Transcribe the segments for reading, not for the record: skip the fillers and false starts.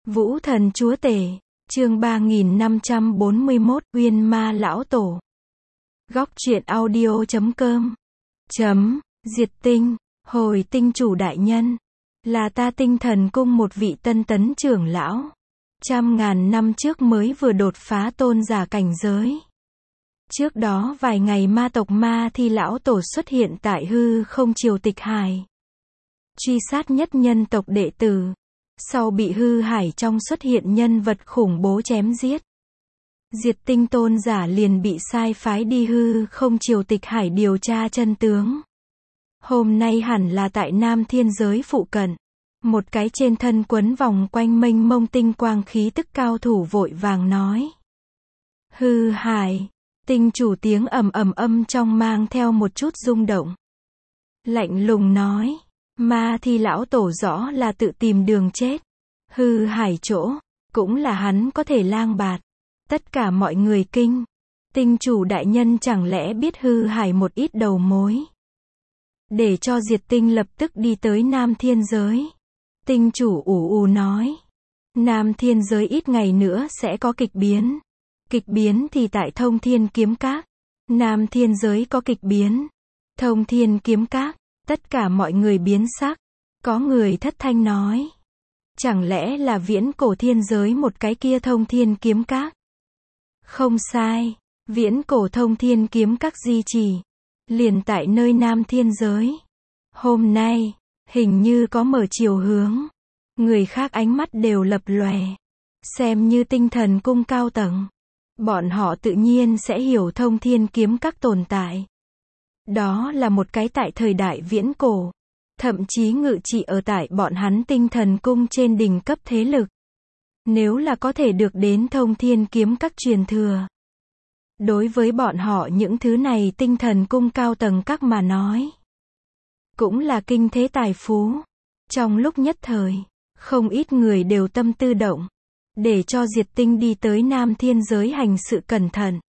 Vũ thần chúa tể, chương 3541, Uyên ma lão tổ. Góc truyện audio.com. Diệt tinh, hồi tinh chủ đại nhân. Là ta Tinh Thần Cung một vị tân tấn trưởng lão. 100.000 năm trước mới vừa đột phá tôn giả cảnh giới. Trước đó vài ngày ma tộc Ma Thi lão tổ xuất hiện tại hư không triều tịch hải. Truy sát nhất nhân tộc đệ tử. Sau bị hư hải trong xuất hiện nhân vật khủng bố chém giết. Diệt tinh tôn giả liền bị sai phái đi hư không triều tịch hải điều tra chân tướng. Hôm nay hẳn là tại Nam Thiên giới phụ cận. Một cái trên thân quấn vòng quanh mênh mông tinh quang khí tức cao thủ vội vàng nói. Hư hải, tinh chủ tiếng ầm ầm âm trong mang theo một chút rung động. Lạnh lùng nói. Ma Thi lão tổ rõ là tự tìm đường chết. Hư hải chỗ, cũng là hắn có thể lang bạt. Tất cả mọi người kinh. Tinh chủ đại nhân chẳng lẽ biết hư hải một ít đầu mối. Để cho diệt tinh lập tức đi tới Nam Thiên giới. Tinh chủ ù nói. Nam Thiên giới ít ngày nữa sẽ có kịch biến. Kịch biến thì tại Thông Thiên Kiếm Các. Nam Thiên giới có kịch biến. Thông Thiên Kiếm Các. Tất cả mọi người biến sắc. Có người thất thanh nói. Chẳng lẽ là viễn cổ thiên giới một cái kia Thông Thiên Kiếm Các? Không sai. Viễn cổ Thông Thiên Kiếm Các di trì. Liền tại nơi Nam Thiên giới. Hôm nay, hình như có mở chiều hướng. Người khác ánh mắt đều lập lòe. Xem như Tinh Thần Cung cao tầng. Bọn họ tự nhiên sẽ hiểu Thông Thiên Kiếm Các tồn tại. Đó là một cái tại thời đại viễn cổ. Thậm chí ngự trị ở tại bọn hắn Tinh Thần Cung trên đỉnh cấp thế lực. Nếu là có thể được đến Thông Thiên Kiếm Các truyền thừa. Đối với bọn họ những thứ này Tinh Thần Cung cao tầng các mà nói. Cũng là kinh thế tài phú. Trong lúc nhất thời, không ít người đều tâm tư động. Để cho diệt tinh đi tới Nam Thiên giới hành sự cẩn thận.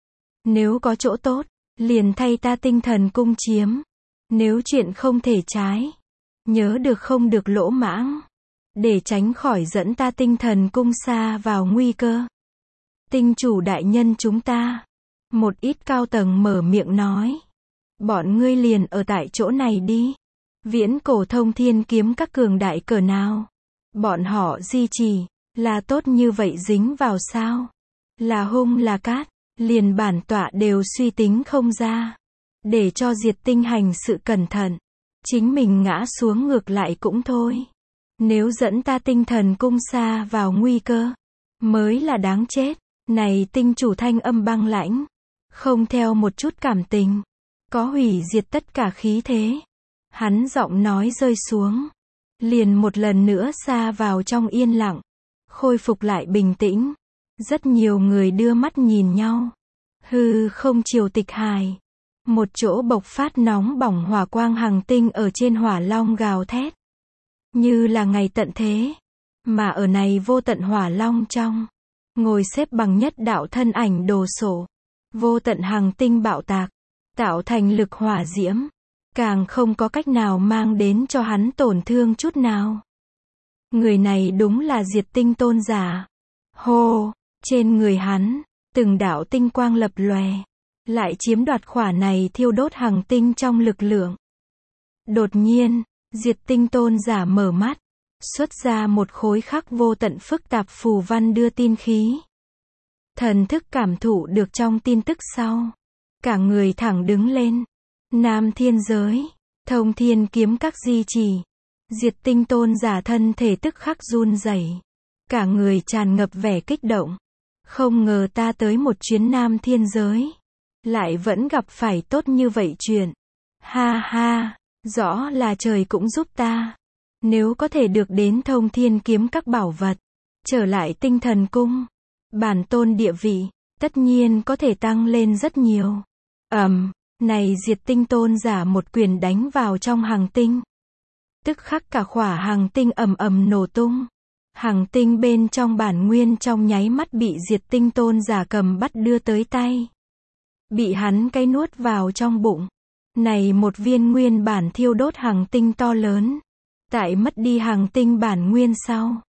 Nếu có chỗ tốt, liền thay ta Tinh Thần Cung chiếm. Nếu chuyện không thể trái, nhớ được không được lỗ mãng. Để tránh khỏi dẫn ta Tinh Thần Cung xa vào nguy cơ. Tinh chủ đại nhân chúng ta. Một ít cao tầng mở miệng nói. Bọn ngươi liền ở tại chỗ này đi. Viễn cổ Thông Thiên Kiếm Các cường đại cỡ nào. Bọn họ duy trì. Là tốt như vậy dính vào sao? Là hung là cát. Liền bản tọa đều suy tính không ra. Để cho diệt tinh hành sự cẩn thận. Chính mình ngã xuống ngược lại cũng thôi. Nếu dẫn ta Tinh Thần Cung xa vào nguy cơ. Mới là đáng chết. Này tinh chủ thanh âm băng lãnh. Không theo một chút cảm tình. Có hủy diệt tất cả khí thế. Hắn giọng nói rơi xuống. Liền một lần nữa xa vào trong yên lặng. Khôi phục lại bình tĩnh. Rất nhiều người đưa mắt nhìn nhau. Hư không triều tịch hải. Một chỗ bộc phát nóng bỏng hỏa quang hằng tinh ở trên hỏa long gào thét. Như là ngày tận thế. Mà ở này vô tận hỏa long trong. Ngồi xếp bằng nhất đạo thân ảnh đồ sộ. Vô tận hằng tinh bạo tạc. Tạo thành lực hỏa diễm. Càng không có cách nào mang đến cho hắn tổn thương chút nào. Người này đúng là diệt tinh tôn giả. Hô, trên người hắn, từng đạo tinh quang lập lòe. Lại chiếm đoạt khỏa này thiêu đốt hằng tinh trong lực lượng. Đột nhiên, diệt tinh tôn giả mở mắt. Xuất ra một khối khắc vô tận phức tạp phù văn đưa tin khí. Thần thức cảm thụ được trong tin tức sau. Cả người thẳng đứng lên. Nam Thiên giới, Thông Thiên Kiếm Các di trì. Diệt tinh tôn giả thân thể tức khắc run rẩy. Cả người tràn ngập vẻ kích động. Không ngờ ta tới một chuyến Nam Thiên giới. Lại vẫn gặp phải tốt như vậy chuyện. Ha ha, rõ là trời cũng giúp ta. Nếu có thể được đến Thông Thiên Kiếm Các bảo vật. Trở lại Tinh Thần Cung. Bản tôn địa vị, tất nhiên có thể tăng lên rất nhiều. Này diệt tinh tôn giả một quyền đánh vào trong hằng tinh. Tức khắc cả khỏa hằng tinh ầm ầm nổ tung. Hằng tinh bên trong bản nguyên trong nháy mắt bị diệt tinh tôn giả cầm bắt đưa tới tay. Bị hắn cái nuốt vào trong bụng. Này một viên nguyên bản thiêu đốt hằng tinh to lớn. Tại mất đi hằng tinh bản nguyên sau.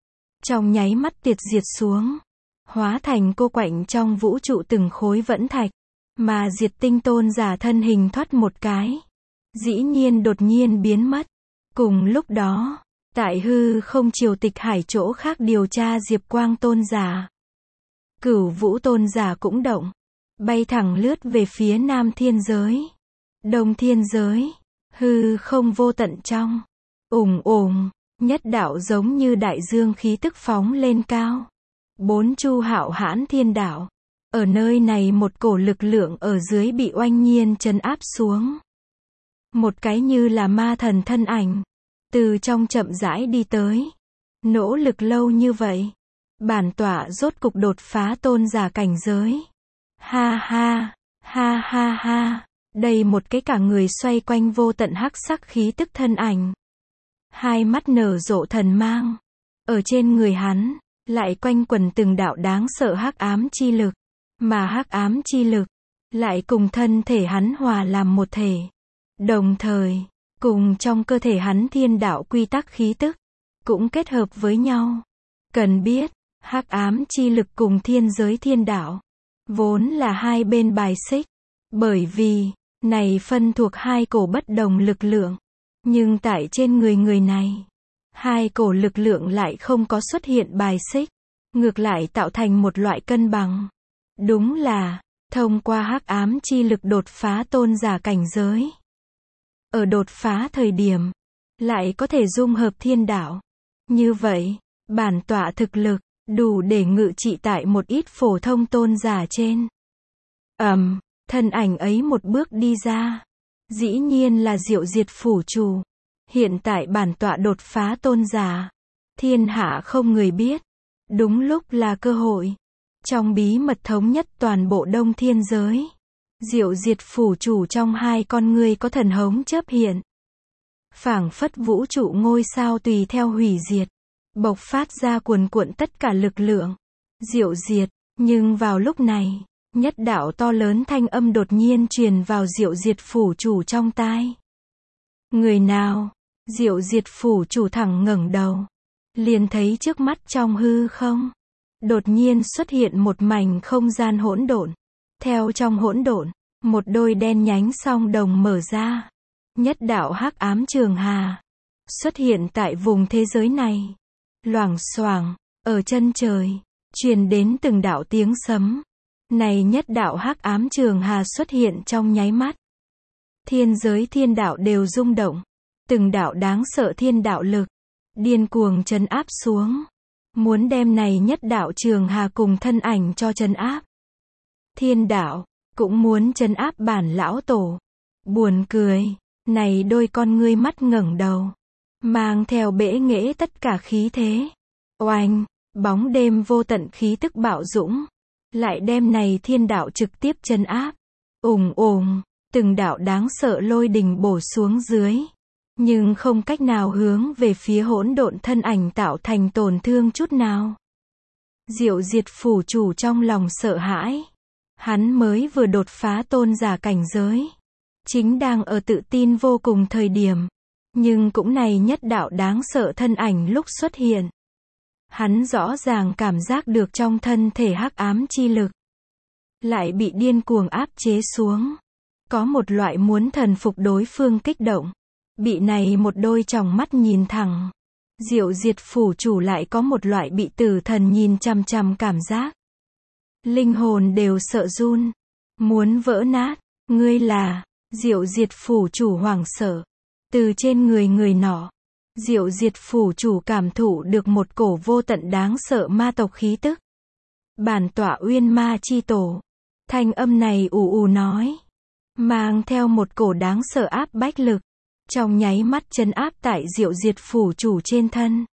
trong nháy mắt tiệt diệt xuống, hóa thành cô quạnh trong vũ trụ từng khối vẫn thạch, mà Diệt Tinh tôn giả thân hình thoát một cái, dĩ nhiên đột nhiên biến mất. Cùng lúc đó, tại hư không triều tịch hải chỗ khác điều tra Diệp Quang tôn giả, Cửu Vũ tôn giả cũng động, bay thẳng lướt về phía Nam thiên giới, Đông thiên giới, hư không vô tận trong, ùng ùng, nhất đạo giống như đại dương khí tức phóng lên cao. Bốn chu hạo hãn thiên đạo, ở nơi này một cổ lực lượng ở dưới bị oanh nhiên trấn áp xuống. Một cái như là ma thần thân ảnh, từ trong chậm rãi đi tới. Nỗ lực lâu như vậy, bản tọa rốt cục đột phá tôn giả cảnh giới. Ha ha, ha ha ha, đây một cái cả người xoay quanh vô tận hắc sắc khí tức thân ảnh. Hai mắt nở rộ thần mang, ở trên người hắn, lại quanh quẩn từng đạo đáng sợ hắc ám chi lực, mà hắc ám chi lực, lại cùng thân thể hắn hòa làm một thể. Đồng thời, cùng trong cơ thể hắn thiên đạo quy tắc khí tức, cũng kết hợp với nhau. Cần biết, hắc ám chi lực cùng thiên giới thiên đạo, vốn là hai bên bài xích, bởi vì, này phân thuộc hai cổ bất đồng lực lượng. Nhưng tại trên người này, hai cổ lực lượng lại không có xuất hiện bài xích, ngược lại tạo thành một loại cân bằng. Đúng là, thông qua hắc ám chi lực đột phá tôn giả cảnh giới. Ở đột phá thời điểm, lại có thể dung hợp thiên đạo. Như vậy, bản tọa thực lực, đủ để ngự trị tại một ít phổ thông tôn giả trên. Thân ảnh ấy một bước đi ra. Dĩ nhiên là Diệu Diệt phủ chủ. Hiện tại bản tọa đột phá tôn giả. Thiên hạ không người biết. Đúng lúc là cơ hội. Trong bí mật thống nhất toàn bộ Đông thiên giới. Diệu Diệt phủ chủ trong hai con ngươi có thần hống chớp hiện. Phảng phất vũ trụ ngôi sao tùy theo hủy diệt. Bộc phát ra cuồn cuộn tất cả lực lượng. Diệu Diệt, nhưng vào lúc này, nhất đạo to lớn thanh âm đột nhiên truyền vào Diệu Diệt phủ chủ trong tai. Người nào? Diệu Diệt phủ chủ thẳng ngẩng đầu, liền thấy trước mắt trong hư không, đột nhiên xuất hiện một mảnh không gian hỗn độn. Theo trong hỗn độn, một đôi đen nhánh song đồng mở ra. Nhất đạo hắc ám trường hà xuất hiện tại vùng thế giới này. Loảng xoảng, ở chân trời, truyền đến từng đạo tiếng sấm. Này nhất đạo hắc ám trường hà xuất hiện trong nháy mắt. Thiên giới thiên đạo đều rung động. Từng đạo đáng sợ thiên đạo lực, điên cuồng trấn áp xuống. Muốn đem này nhất đạo trường hà cùng thân ảnh cho trấn áp. Thiên đạo, cũng muốn trấn áp bản lão tổ. Buồn cười, này đôi con ngươi mắt ngẩng đầu, mang theo bẽ nghễ tất cả khí thế. Oanh, bóng đêm vô tận khí tức bạo dũng, lại đem này thiên đạo trực tiếp trấn áp. Ùng ùng, từng đạo đáng sợ lôi đình bổ xuống dưới, nhưng không cách nào hướng về phía hỗn độn thân ảnh tạo thành tổn thương chút nào. Diệu Diệt phủ chủ trong lòng sợ hãi. Hắn mới vừa đột phá tôn giả cảnh giới, chính đang ở tự tin vô cùng thời điểm, nhưng cũng này nhất đạo đáng sợ thân ảnh lúc xuất hiện. Hắn rõ ràng cảm giác được trong thân thể hắc ám chi lực lại bị điên cuồng áp chế xuống. Có một loại muốn thần phục đối phương kích động. Bị này một đôi tròng mắt nhìn thẳng. Diệu Diệt phủ chủ lại có một loại bị tử thần nhìn chằm chằm cảm giác. Linh hồn đều sợ run, muốn vỡ nát. Ngươi là? Diệu Diệt phủ chủ hoảng sợ. Từ trên người nọ, Diệu Diệt phủ chủ cảm thụ được một cổ vô tận đáng sợ ma tộc khí tức. Bản tọa Uyên Ma chi tổ. Thanh âm này ù ù nói, mang theo một cổ đáng sợ áp bách lực, trong nháy mắt trấn áp tại Diệu Diệt phủ chủ trên thân.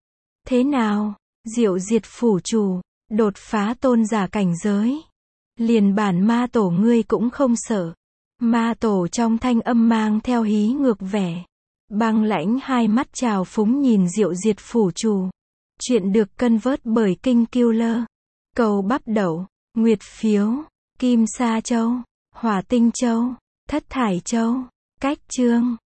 Thế nào? Diệu Diệt phủ chủ, đột phá tôn giả cảnh giới. Liền bản ma tổ ngươi cũng không sợ. Ma tổ trong thanh âm mang theo hí ngược vẻ. Băng lãnh hai mắt trào phúng nhìn Diệu Diệt phủ chủ. Chuyện được cân vớt bởi Kinh Killer. Cầu bắp đậu, nguyệt phiếu, kim sa châu, hỏa tinh châu, thất thải châu. Cách chương